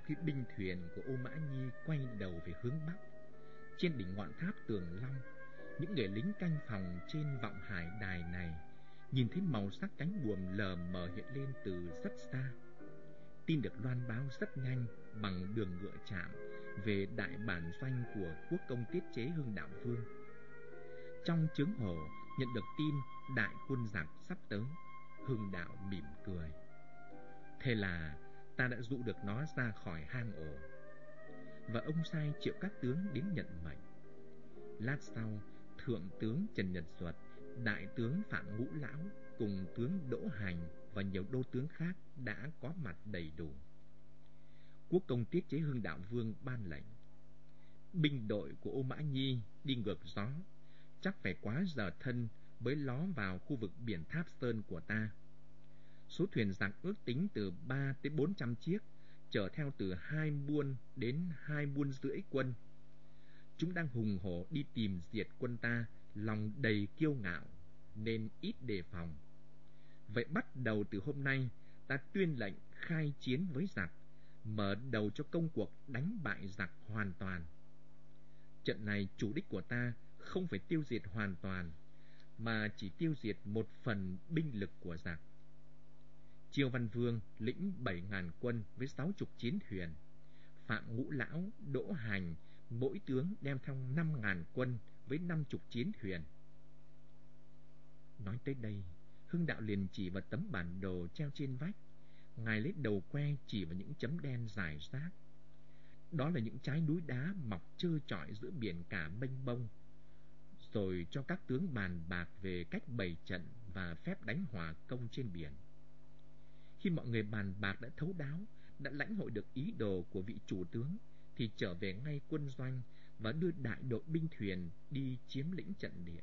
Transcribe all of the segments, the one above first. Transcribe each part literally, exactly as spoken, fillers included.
khi binh thuyền của Ô Mã Nhi quay đầu về hướng Bắc, trên đỉnh ngọn tháp Tường Long, những người lính canh phòng trên vọng hải đài này nhìn thấy màu sắc cánh buồm lờ mờ hiện lên từ rất xa. Tin được loan báo rất nhanh bằng đường ngựa chạm về đại bản doanh của quốc công tiết chế Hưng Đạo Vương. Trong chướng hổ nhận được tin đại quân giặc sắp tới, Hưng Đạo mỉm cười. Thế là ta đã dụ được nó ra khỏi hang ổ, và ông sai triệu các tướng đến nhận mệnh. Lát sau, thượng tướng Trần Nhật Duật, đại tướng Phạm Ngũ Lão cùng tướng Đỗ Hành và nhiều đô tướng khác đã có mặt đầy đủ. Quốc công tiết chế Hưng Đạo Vương ban lệnh: binh đội của Ô Mã Nhi đi ngược gió, chắc phải quá giờ thân mới ló vào khu vực biển Tháp Sơn của ta. Số thuyền giặc ước tính từ ba tới bốn trăm chiếc, chở theo từ hai buôn đến hai buôn rưỡi quân. Chúng đang hùng hổ đi tìm diệt quân ta, lòng đầy kiêu ngạo, nên ít đề phòng. Vậy bắt đầu từ hôm nay, ta tuyên lệnh khai chiến với giặc, mở đầu cho công cuộc đánh bại giặc hoàn toàn. Trận này chủ đích của ta không phải tiêu diệt hoàn toàn, mà chỉ tiêu diệt một phần binh lực của giặc. Chiêu Văn Vương lĩnh bảy ngàn quân với sáu chục chiến thuyền. Phạm Ngũ Lão, Đỗ Hành, mỗi tướng đem theo năm ngàn quân với năm chục chiến thuyền. Nói tới đây, Hưng Đạo liền chỉ vào tấm bản đồ treo trên vách. Ngài lấy đầu que chỉ vào những chấm đen rải rác. Đó là những trái núi đá mọc trơ trọi giữa biển cả mênh mông. Rồi cho các tướng bàn bạc về cách bày trận và phép đánh hỏa công trên biển. Khi mọi người bàn bạc đã thấu đáo, đã lãnh hội được ý đồ của vị chủ tướng, thì trở về ngay quân doanh và đưa đại đội binh thuyền đi chiếm lĩnh trận địa.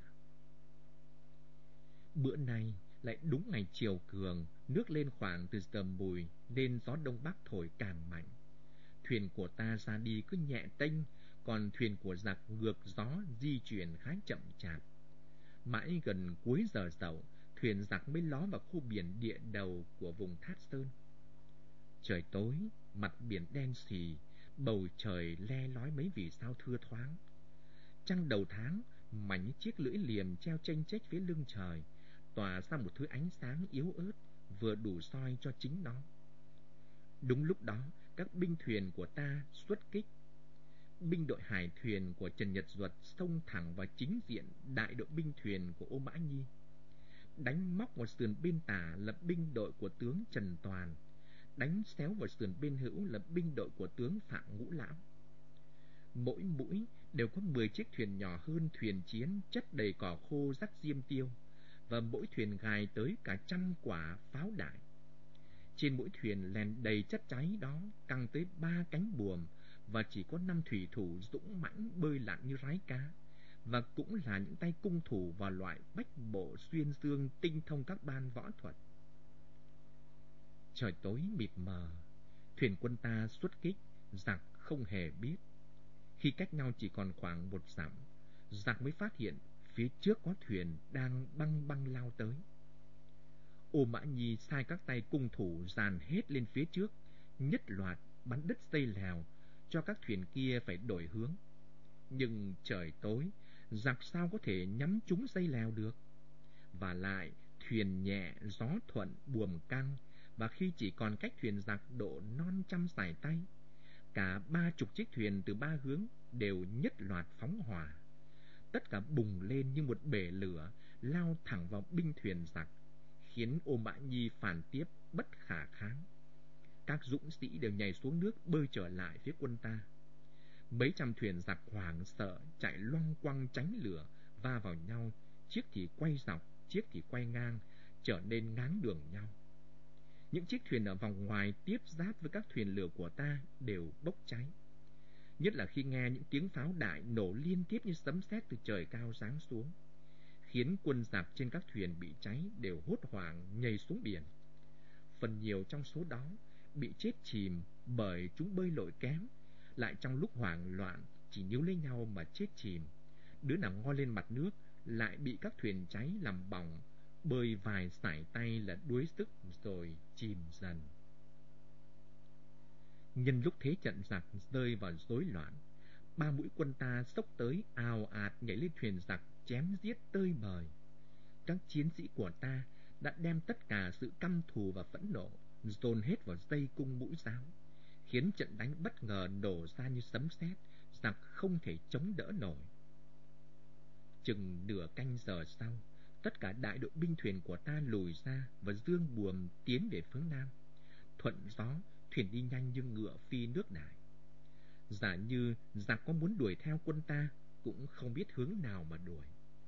Bữa nay lại đúng ngày chiều cường, nước lên khoảng từ giờ mùi, nên gió đông bắc thổi càng mạnh. Thuyền của ta ra đi cứ nhẹ tênh, còn thuyền của giặc ngược gió di chuyển khá chậm chạp. Mãi gần cuối giờ dậu, thuyền giặc mới ló vào khu biển địa đầu của vùng Thát Sơn. Trời tối, mặt biển đen xì, bầu trời le lói mấy vì sao thưa thoáng. Trăng đầu tháng, mảnh chiếc lưỡi liềm treo chênh chếch phía lưng trời, tỏa ra một thứ ánh sáng yếu ớt, vừa đủ soi cho chính nó. Đúng lúc đó, các binh thuyền của ta xuất kích. Binh đội hải thuyền của Trần Nhật Duật xông thẳng vào chính diện đại đội binh thuyền của Ô Mã Nhi. Đánh móc vào sườn bên tả là binh đội của tướng Trần Toàn, đánh xéo vào sườn bên hữu là binh đội của tướng Phạm Ngũ Lão. Mỗi mũi đều có mười chiếc thuyền nhỏ hơn thuyền chiến chất đầy cỏ khô rắc diêm tiêu, và mỗi thuyền gài tới cả trăm quả pháo đại. Trên mỗi thuyền lèn đầy chất cháy đó căng tới ba cánh buồm, và chỉ có năm thủy thủ dũng mãnh bơi lặn như rái cá, và cũng là những tay cung thủ vào loại bách bộ xuyên dương tinh thông các ban võ thuật. Trời tối mịt mờ, thuyền quân ta xuất kích, giặc không hề biết. Khi cách nhau chỉ còn khoảng một dặm, giặc mới phát hiện phía trước có thuyền đang băng băng lao tới. Ô Mã Nhi sai các tay cung thủ dàn hết lên phía trước, nhất loạt bắn đứt dây lèo, cho các thuyền kia phải đổi hướng. Nhưng trời tối, giặc sao có thể nhắm trúng dây lèo được? Và lại, thuyền nhẹ, gió thuận, buồm căng, và khi chỉ còn cách thuyền giặc độ non trăm sải tay, cả ba chục chiếc thuyền từ ba hướng đều nhất loạt phóng hỏa. Tất cả bùng lên như một bể lửa, lao thẳng vào binh thuyền giặc, khiến Ô Mã Nhi phản tiếp bất khả kháng. Các dũng sĩ đều nhảy xuống nước bơi trở lại phía quân ta. Mấy trăm thuyền giặc hoảng sợ chạy loăng quăng tránh lửa, va vào nhau, chiếc thì quay dọc, chiếc thì quay ngang, trở nên ngáng đường nhau. Những chiếc thuyền ở vòng ngoài tiếp giáp với các thuyền lửa của ta đều bốc cháy. Nhất là khi nghe những tiếng pháo đại nổ liên tiếp như sấm sét từ trời cao giáng xuống, khiến quân giặc trên các thuyền bị cháy đều hốt hoảng nhảy xuống biển. Phần nhiều trong số đó bị chết chìm bởi chúng bơi lội kém, lại trong lúc hoảng loạn chỉ níu lấy nhau mà chết chìm. Đứa nào ngoi lên mặt nước lại bị các thuyền cháy làm bỏng, bơi vài sải tay là đuối sức rồi chìm dần. Nhân lúc thế trận giặc rơi vào rối loạn, ba mũi quân ta xốc tới ào ạt nhảy lên thuyền giặc chém giết tơi bời. Các chiến sĩ của ta đã đem tất cả sự căm thù và phẫn nộ dồn hết vào dây cung mũi giáo, khiến trận đánh bất ngờ nổ ra như sấm sét, giặc không thể chống đỡ nổi. Chừng nửa canh giờ sau, tất cả đại đội binh thuyền của ta lùi ra và dương buồm tiến về hướng nam. Thuận gió, thuyền đi nhanh như ngựa phi nước nải. Giả như giặc có muốn đuổi theo quân ta, cũng không biết hướng nào mà đuổi.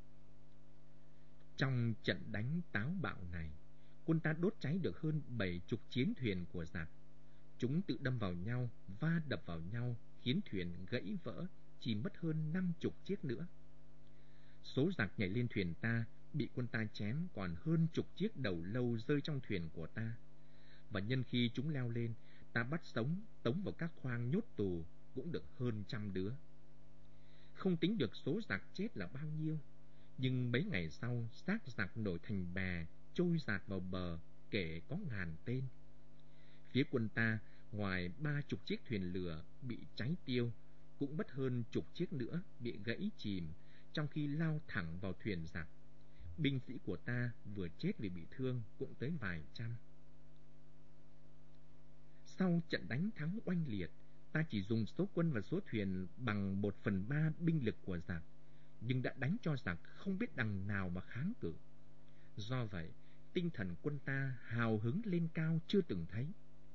Trong trận đánh táo bạo này, quân ta đốt cháy được hơn bảy chục chiến thuyền của giặc. Chúng tự đâm vào nhau, va đập vào nhau, khiến thuyền gãy vỡ, chỉ mất hơn năm chục chiếc nữa. Số giặc nhảy lên thuyền ta, bị quân ta chém còn hơn chục chiếc đầu lâu rơi trong thuyền của ta. Và nhân khi chúng leo lên, ta bắt sống, tống vào các khoang nhốt tù, cũng được hơn trăm đứa. Không tính được số giặc chết là bao nhiêu, nhưng mấy ngày sau, xác giặc nổi thành bè, trôi dạt vào bờ, kể có ngàn tên. Phía quân ta, ngoài ba chục chiếc thuyền lửa bị cháy tiêu, cũng mất hơn chục chiếc nữa bị gãy chìm, trong khi lao thẳng vào thuyền giặc. Binh sĩ của ta vừa chết vì bị thương cũng tới vài trăm. Sau trận đánh thắng oanh liệt, ta chỉ dùng số quân và số thuyền bằng một phần ba binh lực của giặc, nhưng đã đánh cho giặc không biết đằng nào mà kháng cự. Do vậy, tinh thần quân ta hào hứng lên cao chưa từng thấy.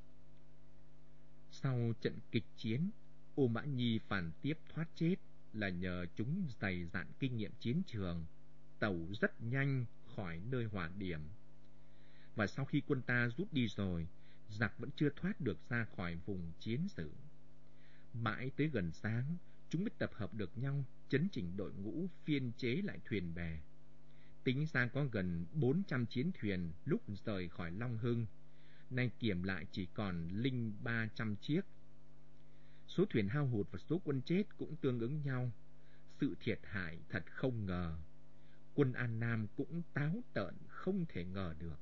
Sau trận kịch chiến, Ô Mã Nhi phản tiếp thoát chết là nhờ chúng dày dạn kinh nghiệm chiến trường, tẩu rất nhanh khỏi nơi hỏa điểm. Và sau khi quân ta rút đi rồi, giặc vẫn chưa thoát được ra khỏi vùng chiến sự. Mãi tới gần sáng, chúng mới tập hợp được nhau, chấn chỉnh đội ngũ, phiên chế lại thuyền bè. Tính ra có gần bốn trăm chiến thuyền lúc rời khỏi Long Hưng, nay kiểm lại chỉ còn linh ba trăm chiếc. Số thuyền hao hụt và số quân chết cũng tương ứng nhau. Sự thiệt hại thật không ngờ. Quân An Nam cũng táo tợn không thể ngờ được.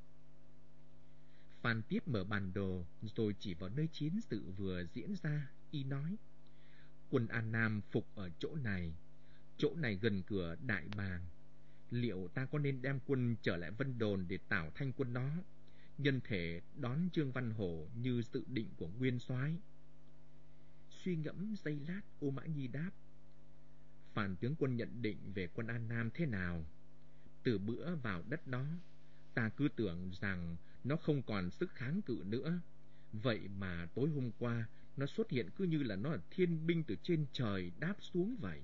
Phan Tiếp mở bản đồ rồi chỉ vào nơi chiến sự vừa diễn ra, y nói: quân An Nam phục ở chỗ này, chỗ này gần cửa Đại Bàng. Liệu ta có nên đem quân trở lại Vân Đồn để tảo thanh quân nó, nhân thể đón Trương Văn Hổ như dự định của nguyên soái? Suy ngẫm giây lát, Ô Mã Nhi đáp: Phan tướng quân nhận định về quân An Nam thế nào? Từ bữa vào đất đó, ta cứ tưởng rằng nó không còn sức kháng cự nữa. Vậy mà tối hôm qua, nó xuất hiện cứ như là nó là thiên binh từ trên trời đáp xuống vậy.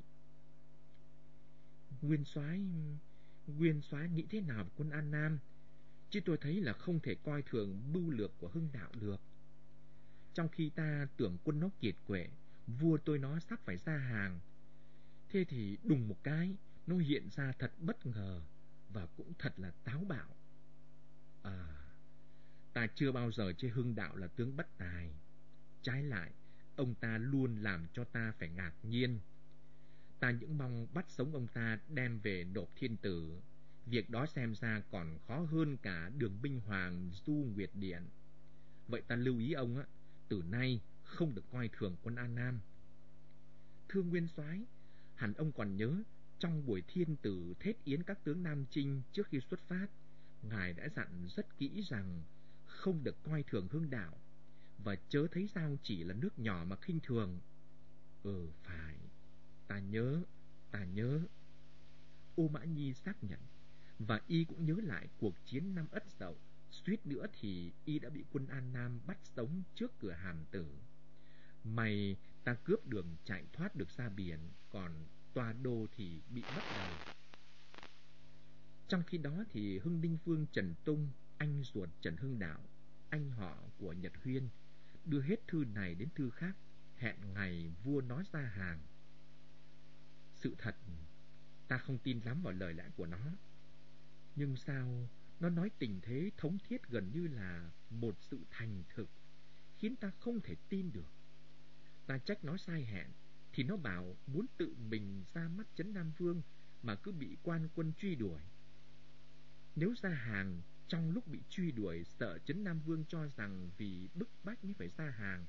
Nguyên soái, Nguyên soái nghĩ thế nào về quân An Nam? Chứ tôi thấy là không thể coi thường mưu lược của Hưng Đạo được. Trong khi ta tưởng quân nó kiệt quệ, vua tôi nó sắp phải ra hàng. Thế thì đùng một cái, nó hiện ra thật bất ngờ và cũng thật là táo bạo. À, ta chưa bao giờ chê Hưng Đạo là tướng bất tài. Trái lại, ông ta luôn làm cho ta phải ngạc nhiên. Ta những mong bắt sống ông ta đem về nộp thiên tử. Việc đó xem ra còn khó hơn cả đường binh hoàng Du Nguyệt Điện. Vậy ta lưu ý ông á, từ nay không được coi thường quân An Nam. Thưa nguyên soái, hẳn ông còn nhớ trong buổi thiên tử thết yến các tướng Nam Chinh trước khi xuất phát, ngài đã dặn rất kỹ rằng không được coi thường Hưng Đạo và chớ thấy Giao chỉ là nước nhỏ mà khinh thường. Ừ, phải, ta nhớ, ta nhớ. Ô Mã Nhi xác nhận, và y cũng nhớ lại cuộc chiến năm Ất Dậu, suýt nữa thì y đã bị quân An Nam bắt sống trước cửa Hàm Tử. May ta cướp đường chạy thoát được ra biển, còn Toa Đô thì bị mất đầu. Trong khi đó thì Hưng Ninh Vương Trần Tung, anh ruột Trần Hưng Đạo, anh họ của Nhật Huyên, đưa hết thư này đến thư khác, hẹn ngày vua nói ra hàng. Sự thật, ta không tin lắm vào lời lẽ của nó. Nhưng sao nó nói tình thế thống thiết gần như là một sự thành thực, khiến ta không thể tin được. Ta trách nó sai hẹn, thì nó bảo muốn tự mình ra mắt Trấn Nam Vương mà cứ bị quan quân truy đuổi. Nếu ra hàng trong lúc bị truy đuổi, sợ Trấn Nam Vương cho rằng vì bức bách mới phải ra hàng,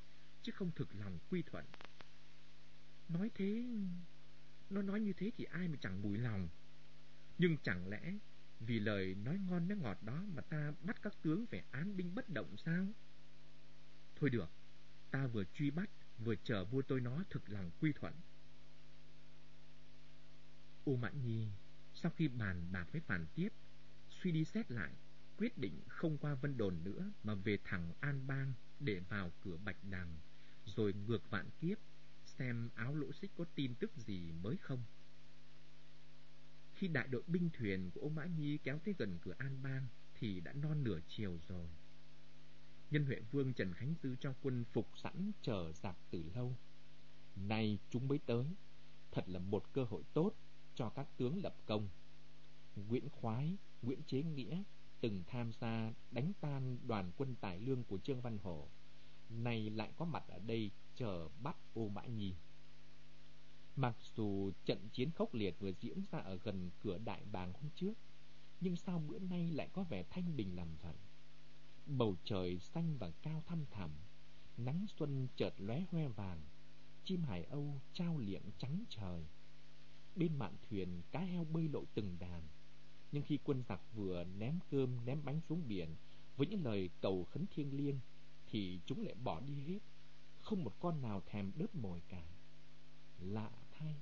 chứ không thực lòng quy thuận. Nói thế, nó nói như thế thì ai mà chẳng mùi lòng. Nhưng chẳng lẽ vì lời nói ngon nói ngọt đó mà ta bắt các tướng phải án binh bất động sao? Thôi được, ta vừa truy bắt, vừa chờ vua tôi nó thực lòng quy thuận. Ô Mã Nhi sau khi bàn bạc với Phàn Tiếp, suy đi xét lại, quyết định không qua Vân Đồn nữa mà về thẳng An Bang để vào cửa Bạch Đằng, rồi ngược Vạn Kiếp xem Áo Lỗ Xích có tin tức gì mới không. Khi đại đội binh thuyền của Ô Mã Nhi kéo tới gần cửa An Bang thì đã non nửa chiều rồi. Nhân Huệ Vương Trần Khánh Dư cho quân phục sẵn chờ giặc từ lâu. Nay chúng mới tới, thật là một cơ hội tốt cho các tướng lập công. Nguyễn Khoái, Nguyễn Chế Nghĩa từng tham gia đánh tan đoàn quân Tài Lương của Trương Văn Hổ, nay lại có mặt ở đây chờ bắt Ô Mã Nhi. Mặc dù trận chiến khốc liệt vừa diễn ra ở gần cửa Đại Bàng hôm trước, nhưng sao bữa nay lại có vẻ thanh bình làm vậy? Bầu trời xanh và cao thăm thẳm, nắng xuân chợt lóe hoe vàng, chim hải âu trao liệng trắng trời. Bên mạn thuyền cá heo bơi lội từng đàn, nhưng khi quân giặc vừa ném cơm ném bánh xuống biển với những lời cầu khấn thiêng liêng thì chúng lại bỏ đi hết, không một con nào thèm đớp mồi cả. Lạ thay.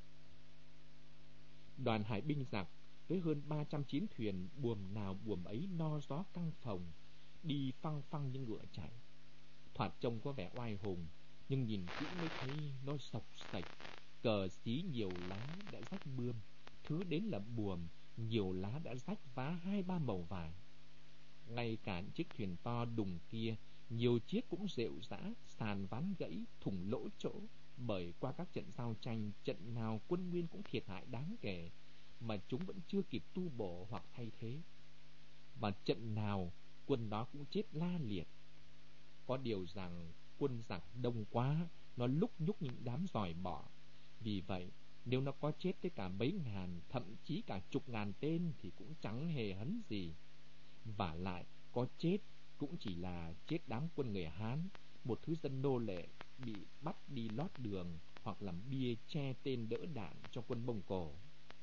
Đoàn hải binh giặc với hơn ba trăm chiến thuyền, buồm nào buồm ấy no gió căng phồng, đi phăng phăng như ngựa chạy. Thoạt trông có vẻ oai hùng, nhưng nhìn kỹ mới thấy nó sộc sạch. Cờ xí nhiều lá đã rách bươm, thứ đến là buồm nhiều lá đã rách vá hai ba màu vàng. Ngay cả chiếc thuyền to đùng kia, nhiều chiếc cũng rệu rã, sàn ván gãy, thủng lỗ chỗ, bởi qua các trận giao tranh, trận nào quân Nguyên cũng thiệt hại đáng kể, mà chúng vẫn chưa kịp tu bổ hoặc thay thế. Và trận nào quân đó cũng chết la liệt. Có điều rằng quân giặc đông quá, nó lúc nhúc những đám giòi bọ. Vì vậy, nếu nó có chết tới cả mấy ngàn, thậm chí cả chục ngàn tên thì cũng chẳng hề hấn gì. Vả lại, có chết cũng chỉ là chết đám quân người Hán, một thứ dân nô lệ bị bắt đi lót đường hoặc làm bia che tên đỡ đạn cho quân Mông Cổ.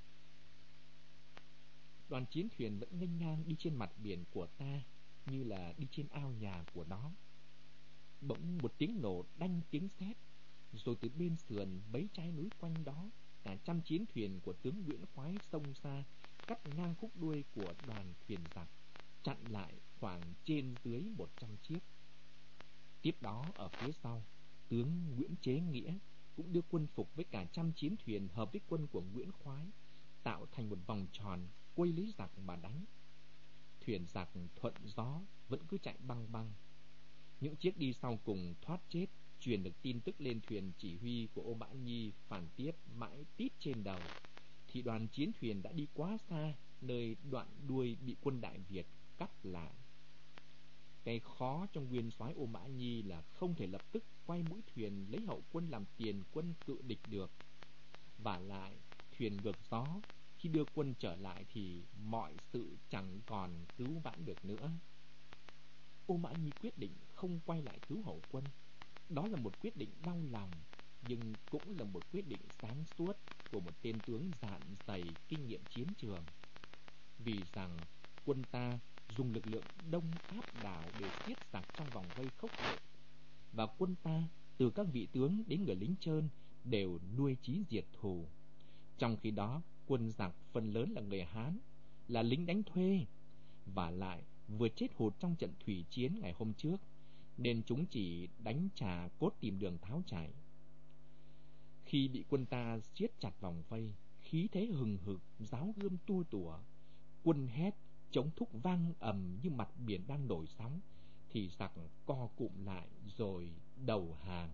Đoàn chiến thuyền vẫn nghênh ngang đi trên mặt biển của ta như là đi trên ao nhà của nó. Bỗng một tiếng nổ đanh tiếng sét, rồi từ bên sườn mấy trái núi quanh đó, cả trăm chiến thuyền của tướng Nguyễn Khoái xông ra, cắt ngang khúc đuôi của đoàn thuyền giặc, chặn lại khoảng trên dưới một trăm chiếc. Tiếp đó ở phía sau, tướng Nguyễn Chế Nghĩa cũng đưa quân phục với cả trăm chiến thuyền hợp với quân của Nguyễn Khoái, tạo thành một vòng tròn quây lấy giặc mà đánh. Thuyền giặc thuận gió vẫn cứ chạy băng băng. Những chiếc đi sau cùng thoát chết, truyền được tin tức lên thuyền chỉ huy của Ô Mã Nhi, Phàn Tiếp mãi tít trên đầu, thì đoàn chiến thuyền đã đi quá xa, nơi đoạn đuôi bị quân Đại Việt cắt lại. Cái khó trong nguyên soái Ô Mã Nhi là không thể lập tức quay mũi thuyền lấy hậu quân làm tiền quân cự địch được. Vả lại, thuyền ngược gió, khi đưa quân trở lại thì mọi sự chẳng còn cứu vãn được nữa. Ô Mã Nhi quyết định không quay lại cứu hậu quân. Đó là một quyết định đau lòng, nhưng cũng là một quyết định sáng suốt của một tên tướng dạn dày kinh nghiệm chiến trường. Vì rằng quân ta dùng lực lượng đông áp đảo để siết giặc trong vòng vây khốc liệt, và quân ta từ các vị tướng đến người lính trơn đều nuôi chí diệt thù. Trong khi đó, quân giặc phần lớn là người Hán, là lính đánh thuê, và lại vừa chết hụt trong trận thủy chiến ngày hôm trước, nên chúng chỉ đánh trả cốt tìm đường tháo chạy. Khi bị quân ta siết chặt vòng vây, khí thế hừng hực, giáo gươm tua tủa, quân hét, chống thúc vang ầm như mặt biển đang nổi sóng, thì giặc co cụm lại rồi đầu hàng.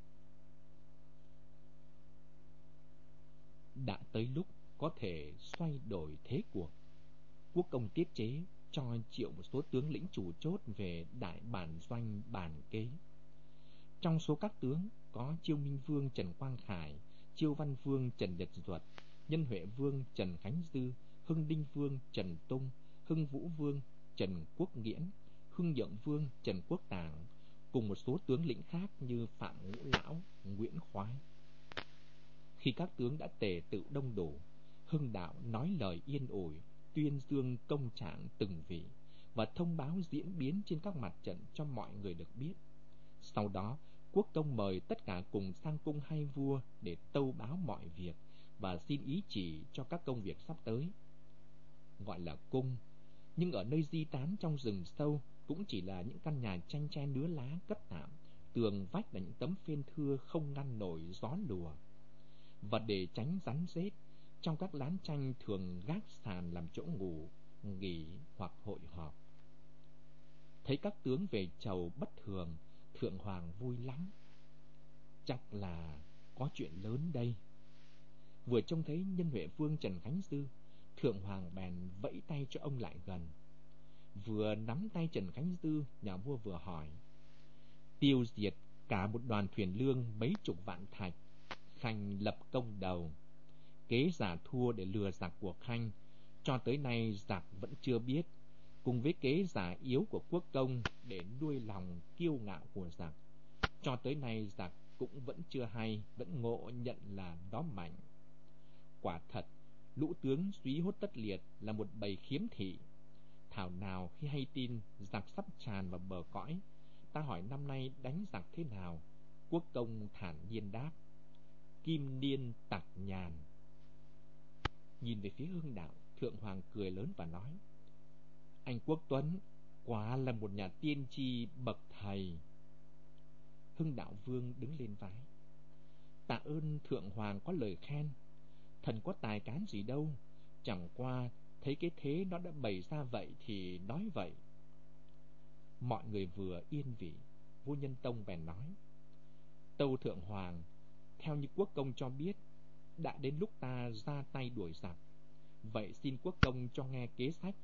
Đã tới lúc có thể xoay đổi thế cuộc. Quốc công tiết chế cho triệu một số tướng lĩnh chủ chốt về đại bản doanh bàn kế. Trong số các tướng có Chiêu Minh Vương Trần Quang Khải, Chiêu Văn Vương Trần Nhật Duật, Nhân Huệ Vương Trần Khánh Dư, Hưng Đinh Vương Trần Tung, Hưng Vũ Vương Trần Quốc Nghiễn, Hưng Nhượng Vương Trần Quốc Tảng, cùng một số tướng lĩnh khác như Phạm Ngũ Lão, Nguyễn Khoái. Khi các tướng đã tề tựu đông đủ, Hưng Đạo nói lời yên ủi, tuyên dương công trạng từng vị và thông báo diễn biến trên các mặt trận cho mọi người được biết. Sau đó, Quốc công mời tất cả cùng sang cung hai vua để tâu báo mọi việc và xin ý chỉ cho các công việc sắp tới. Gọi là cung, nhưng ở nơi di tán trong rừng sâu cũng chỉ là những căn nhà tranh tre nứa lá cất tạm, tường vách là những tấm phên thưa không ngăn nổi gió lùa. Và để tránh rắn rết, trong các lán tranh thường gác sàn làm chỗ ngủ, nghỉ hoặc hội họp. Thấy các tướng về chầu bất thường, Thượng Hoàng vui lắm. Chắc là có chuyện lớn đây. Vừa trông thấy Nhân Huệ Vương Trần Khánh Dư, Thượng Hoàng bèn vẫy tay cho ông lại gần. Vừa nắm tay Trần Khánh Dư, nhà vua vừa hỏi: tiêu diệt cả một đoàn thuyền lương mấy chục vạn thạch, Khanh lập công đầu. Kế giả thua để lừa giặc của Khanh, cho tới nay giặc vẫn chưa biết, cùng với kế giả yếu của quốc công để nuôi lòng kiêu ngạo của giặc, cho tới nay giặc cũng vẫn chưa hay, vẫn ngộ nhận là nó mạnh. Quả thật, lũ tướng Súy Hốt Tất Liệt là một bầy khiếm thị. Thảo nào khi hay tin giặc sắp tràn vào bờ cõi, ta hỏi năm nay đánh giặc thế nào, quốc công thản nhiên đáp: kim niên tặc nhàn. Nhìn về phía Hưng Đạo, Thượng Hoàng cười lớn và nói: anh Quốc Tuấn quả là một nhà tiên tri bậc thầy. Hưng Đạo Vương đứng lên vái: tạ ơn Thượng Hoàng có lời khen. Thần có tài cán gì đâu, chẳng qua thấy cái thế nó đã bày ra vậy thì nói vậy. Mọi người vừa yên vị, vua Nhân Tông bèn nói: tâu Thượng Hoàng, theo như quốc công cho biết, đã đến lúc ta ra tay đuổi giặc, vậy xin quốc công cho nghe kế sách.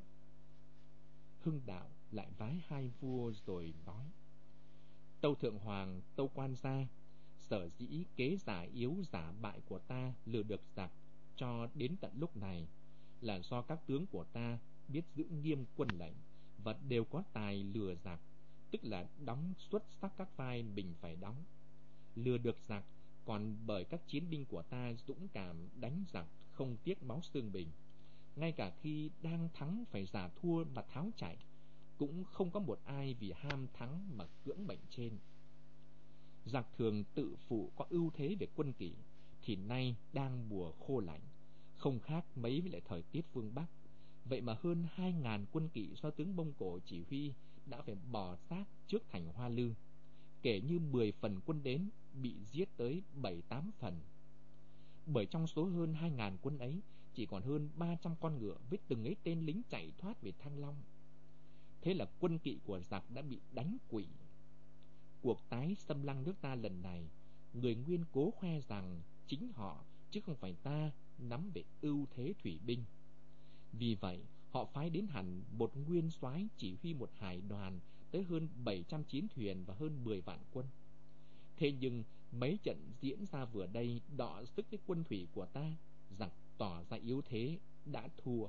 Hưng Đạo lại vái hai vua rồi nói: tâu Thượng Hoàng, tâu quan gia, sở dĩ kế giả yếu giả bại của ta lừa được giặc cho đến tận lúc này là do các tướng của ta biết giữ nghiêm quân lệnh và đều có tài lừa giặc, tức là đóng xuất sắc các vai mình phải đóng. Lừa được giặc còn bởi các chiến binh của ta dũng cảm đánh giặc không tiếc máu xương mình, ngay cả khi đang thắng phải giả thua mà tháo chạy, cũng không có một ai vì ham thắng mà cưỡng mệnh trên. Giặc thường tự phụ có ưu thế về quân kỷ, thì nay đang mùa khô lạnh, không khác mấy với lại thời tiết phương Bắc. Vậy mà hơn hai ngàn quân kỵ do tướng Mông Cổ chỉ huy đã phải bỏ xác trước thành Hoa Lư, kể như mười phần quân đến bị giết tới bảy tám phần. Bởi trong số hơn hai ngàn quân ấy, chỉ còn hơn ba trăm con ngựa với từng ấy tên lính chạy thoát về Thăng Long. Thế là quân kỵ của giặc đã bị đánh quỵ. Cuộc tái xâm lăng nước ta lần này, người Nguyên cố khoe rằng chính họ chứ không phải ta nắm về ưu thế thủy binh. Vì vậy, họ phái đến hẳn một nguyên soái chỉ huy một hải đoàn tới hơn bảy trăm chiến thuyền và hơn mười vạn quân. Thế nhưng mấy trận diễn ra vừa đây đọ sức với quân thủy của ta, giặc tỏ ra yếu thế, đã thua.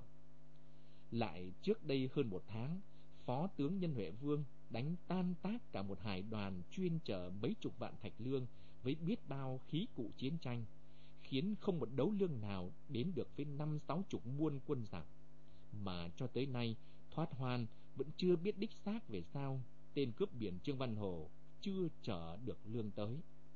Lại trước đây hơn một tháng, Phó tướng Nhân Huệ Vương đánh tan tác cả một hải đoàn chuyên chở mấy chục vạn thạch lương với biết bao khí cụ chiến tranh, khiến không một đấu lương nào đến được với năm sáu chục muôn quân giặc. Mà cho tới nay, thoát hoan vẫn chưa biết đích xác về sao tên cướp biển Trương Văn Hồ chưa chở được lương tới.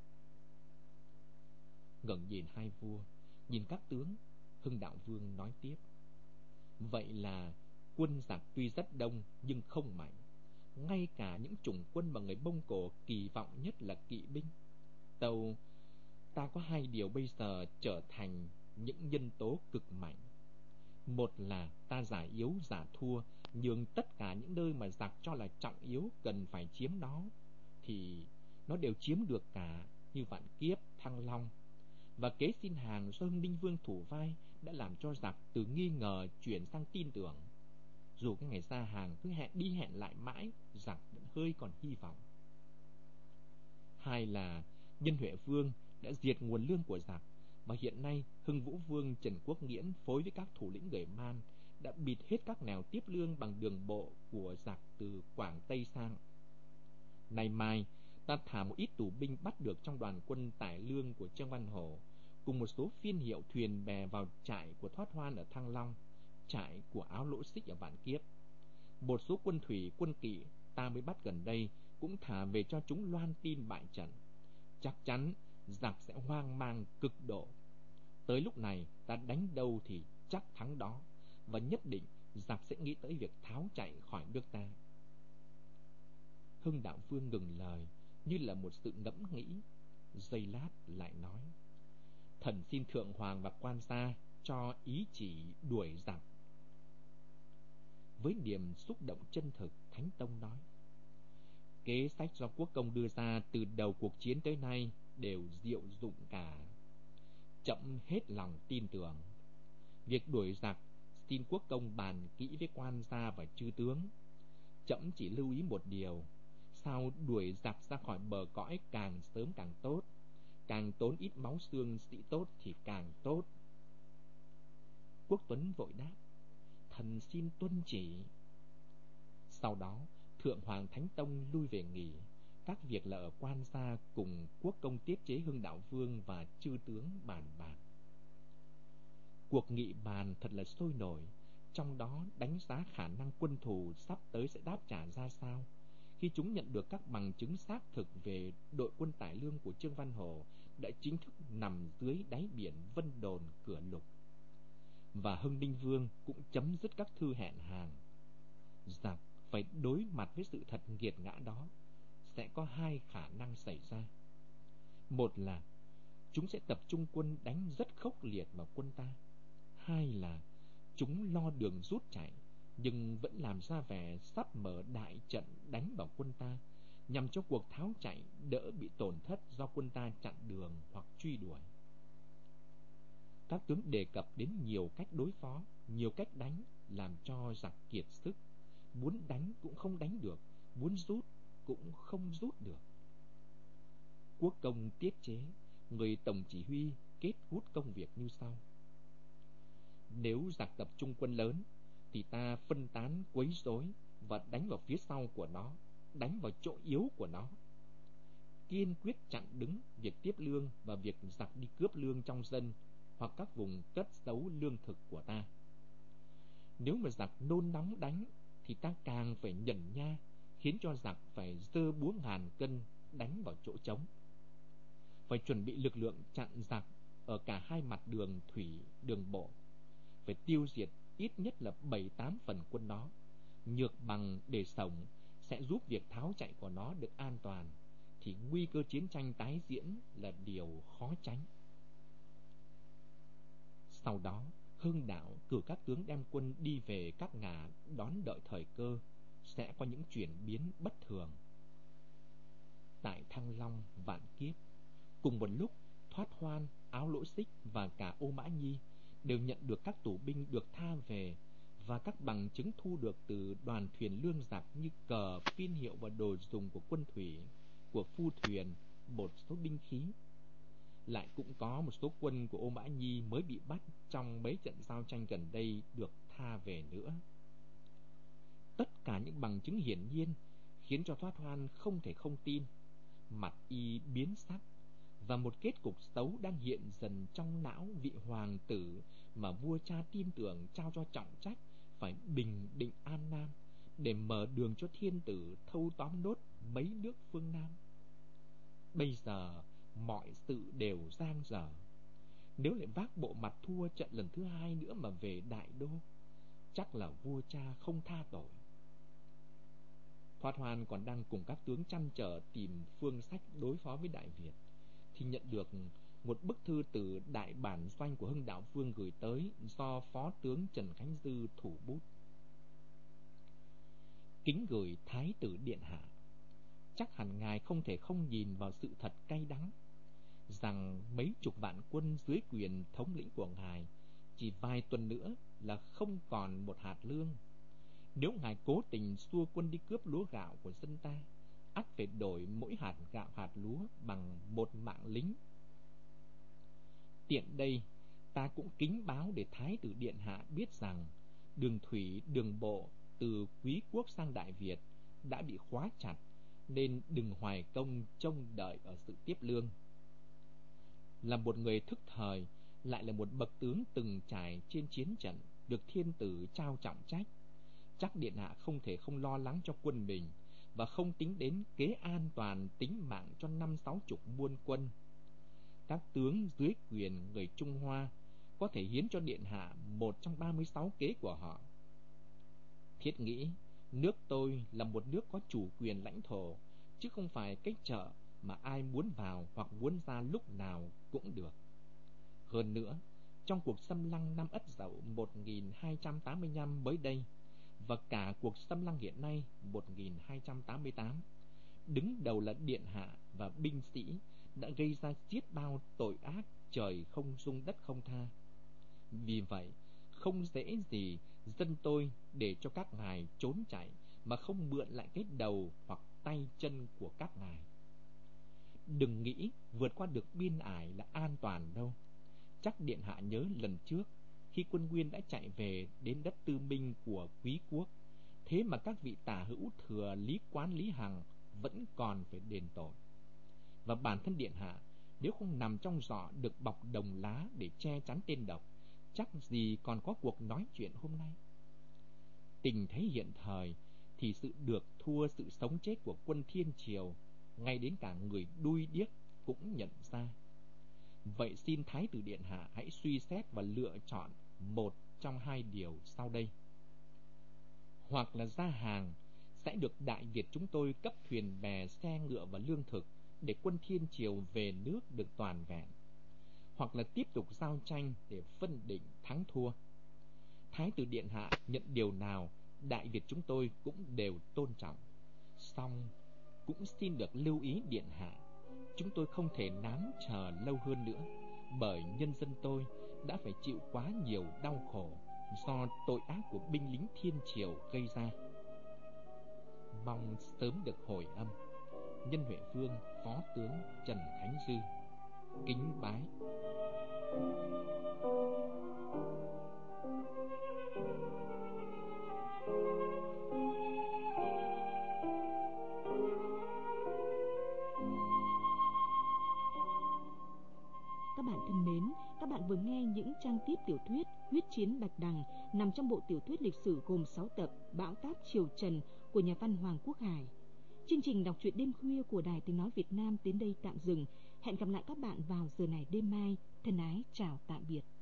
Ngẩng nhìn hai vua, nhìn các tướng, Hưng Đạo Vương nói tiếp: vậy là quân giặc tuy rất đông nhưng không mạnh. Ngay cả những chủng quân mà người Mông Cổ kỳ vọng nhất là kỵ binh. Tâu, ta có hai điều bây giờ trở thành những nhân tố cực mạnh. Một là ta giả yếu giả thua, nhường tất cả những nơi mà giặc cho là trọng yếu cần phải chiếm nó, thì nó đều chiếm được cả, như Vạn Kiếp, Thăng Long. Và kế xin hàng do Hưng Ninh Vương thủ vai đã làm cho giặc từ nghi ngờ chuyển sang tin tưởng. Dù cái ngày ra hàng cứ hẹn đi hẹn lại mãi, giặc vẫn hơi còn hy vọng. Hai là Nhân Huệ Vương đã diệt nguồn lương của giặc, và hiện nay Hưng Vũ Vương Trần Quốc Nghiễn phối với các thủ lĩnh người Man đã bịt hết các nẻo tiếp lương bằng đường bộ của giặc từ Quảng Tây sang. Nay mai, ta thả một ít tù binh bắt được trong đoàn quân tải lương của Trương Văn Hổ, cùng một số phiên hiệu thuyền bè vào trại của Thoát Hoan ở Thăng Long, trại của Áo Lỗ Xích ở Vạn Kiếp. Một số quân thủy, quân kỵ ta mới bắt gần đây cũng thả về cho chúng loan tin bại trận. Chắc chắn giặc sẽ hoang mang cực độ. Tới lúc này ta đánh đâu thì chắc thắng đó, và nhất định giặc sẽ nghĩ tới việc tháo chạy khỏi nước ta. Hưng Đạo Vương ngừng lời như là một sự ngẫm nghĩ, giây lát lại nói: Thần xin Thượng Hoàng và quan gia cho ý chỉ đuổi giặc. Với niềm xúc động chân thực, Thánh Tông nói: Kế sách do quốc công đưa ra từ đầu cuộc chiến tới nay đều diệu dụng cả. Trẫm hết lòng tin tưởng. Việc đuổi giặc xin quốc công bàn kỹ với quan gia và chư tướng. Trẫm chỉ lưu ý một điều: sao đuổi giặc ra khỏi bờ cõi càng sớm càng tốt, càng tốn ít máu xương sĩ tốt thì càng tốt. Quốc Tuấn vội đáp: Thần xin tuân chỉ. Sau đó Thượng Hoàng Thánh Tông lui về nghỉ, các việc là ở quan gia cùng quốc công tiết chế Hưng Đạo Vương và chư tướng bàn bạc. Cuộc nghị bàn thật là sôi nổi, trong đó đánh giá khả năng quân thù sắp tới sẽ đáp trả ra sao, khi chúng nhận được các bằng chứng xác thực về đội quân tải lương của Trương Văn Hổ đã chính thức nằm dưới đáy biển Vân Đồn Cửa Lục. Và Hưng Ninh Vương cũng chấm dứt các thư hẹn hàng. Giặc phải đối mặt với sự thật nghiệt ngã đó, sẽ có hai khả năng xảy ra. Một là chúng sẽ tập trung quân đánh rất khốc liệt vào quân ta. Hai là chúng lo đường rút chạy, nhưng vẫn làm ra vẻ sắp mở đại trận đánh vào quân ta, nhằm cho cuộc tháo chạy đỡ bị tổn thất do quân ta chặn đường hoặc truy đuổi. Các tướng đề cập đến nhiều cách đối phó, nhiều cách đánh, làm cho giặc kiệt sức. Muốn đánh cũng không đánh được, muốn rút cũng không rút được. Quốc công tiết chế, người tổng chỉ huy, kết hút công việc như sau: Nếu giặc tập trung quân lớn thì ta phân tán quấy rối và đánh vào phía sau của nó, đánh vào chỗ yếu của nó. Kiên quyết chặn đứng việc tiếp lương và việc giặc đi cướp lương trong dân hoặc các vùng cất giấu lương thực của ta. Nếu mà giặc nôn nóng đánh thì ta càng phải nhẫn nha, khiến cho giặc phải giơ búa ngàn cân đánh vào chỗ trống. Phải chuẩn bị lực lượng chặn giặc ở cả hai mặt đường thủy, đường bộ. Phải tiêu diệt ít nhất là bảy tám phần quân nó. Nhược bằng để sống sẽ giúp việc tháo chạy của nó được an toàn, thì nguy cơ chiến tranh tái diễn là điều khó tránh. Sau đó, Hưng Đạo cử các tướng đem quân đi về các ngả đón đợi thời cơ, sẽ có những chuyển biến bất thường. Tại Thăng Long, Vạn Kiếp, cùng một lúc, Thoát Hoan, Áo Lỗ Xích và cả Ô Mã Nhi đều nhận được các tù binh được tha về và các bằng chứng thu được từ đoàn thuyền lương giặc như cờ, phiên hiệu và đồ dùng của quân thủy, của phu thuyền, một số binh khí. Lại cũng có một số quân của Ô Mã Nhi mới bị bắt trong mấy trận giao tranh gần đây được tha về nữa. Tất cả những bằng chứng hiển nhiên khiến cho Thoát Hoan không thể không tin. Mặt y biến sắc, và một kết cục xấu đang hiện dần trong não vị hoàng tử mà vua cha tin tưởng trao cho trọng trách phải bình định An Nam, để mở đường cho thiên tử thâu tóm nốt mấy nước phương Nam. Bây giờ mọi sự đều giang dở. Nếu lại vác bộ mặt thua trận lần thứ hai nữa mà về Đại Đô, chắc là vua cha không tha tội. Thoát Hoan còn đang cùng các tướng chăn trở tìm phương sách đối phó với Đại Việt, thì nhận được một bức thư từ đại bản doanh của Hưng Đạo Vương gửi tới, do Phó tướng Trần Khánh Dư thủ bút. Kính gửi Thái tử Điện Hạ, chắc hẳn ngài không thể không nhìn vào sự thật cay đắng, rằng mấy chục vạn quân dưới quyền thống lĩnh của ngài chỉ vài tuần nữa là không còn một hạt lương. Nếu ngài cố tình xua quân đi cướp lúa gạo của dân ta, ắt phải đổi mỗi hạt gạo hạt lúa bằng một mạng lính. Tiện đây, ta cũng kính báo để Thái tử Điện Hạ biết rằng đường thủy, đường bộ từ Quý Quốc sang Đại Việt đã bị khóa chặt, nên đừng hoài công trông đợi ở sự tiếp lương. Là một người thức thời, lại là một bậc tướng từng trải trên chiến trận, được thiên tử trao trọng trách, chắc điện hạ không thể không lo lắng cho quân mình, và không tính đến kế an toàn tính mạng cho năm sáu chục muôn quân. Các tướng dưới quyền người Trung Hoa có thể hiến cho điện hạ một trong ba mươi sáu kế của họ. Thiết nghĩ nước tôi là một nước có chủ quyền lãnh thổ, chứ không phải cái chợ mà ai muốn vào hoặc muốn ra lúc nào cũng được. Hơn nữa, trong cuộc xâm lăng năm Ất Dậu một nghìn hai trăm tám mươi lăm mới đây, và cả cuộc xâm lăng hiện nay một nghìn hai trăm tám mươi tám, đứng đầu là điện hạ và binh sĩ đã gây ra chiết bao tội ác trời không dung đất không tha. Vì vậy, không dễ gì dân tôi để cho các ngài trốn chạy mà không mượn lại cái đầu hoặc tay chân của các ngài. Đừng nghĩ vượt qua được biên ải là an toàn đâu. Chắc điện hạ nhớ lần trước, khi quân Nguyên đã chạy về đến đất Tư Minh của Quý quốc, thế mà các vị tả hữu thừa Lý Quán Lý Hằng vẫn còn phải đền tội. Và bản thân điện hạ, nếu không nằm trong giỏ được bọc đồng lá để che chắn tên độc, chắc gì còn có cuộc nói chuyện hôm nay. Tình thế hiện thời thì sự được thua sự sống chết của quân Thiên Triều, ngay đến cả người đuôi điếc cũng nhận ra. Vậy xin Thái tử điện hạ hãy suy xét và lựa chọn một trong hai điều sau đây. Hoặc là ra hàng sẽ được Đại Việt chúng tôi cấp thuyền bè, xe ngựa và lương thực để quân Thiên Triều về nước được toàn vẹn, hoặc là tiếp tục giao tranh để phân định thắng thua. Thái tử điện hạ nhận điều nào, Đại Việt chúng tôi cũng đều tôn trọng. Song cũng xin được lưu ý điện hạ, chúng tôi không thể nán chờ lâu hơn nữa, bởi nhân dân tôi đã phải chịu quá nhiều đau khổ do tội ác của binh lính Thiên Triều gây ra. Mong sớm được hồi âm. Nhân Huệ Vương, Phó tướng Trần Khánh Dư. Kính bái. Các bạn thân mến, các bạn vừa nghe những trang tiếp tiểu thuyết Huyết chiến Bạch Đằng nằm trong bộ tiểu thuyết lịch sử gồm sáu tập Bão táp Triều Trần của nhà văn Hoàng Quốc Hải. Chương trình đọc truyện đêm khuya của Đài Tiếng nói Việt Nam đến đây tạm dừng. Hẹn gặp lại các bạn vào giờ này đêm mai. Thân ái chào tạm biệt.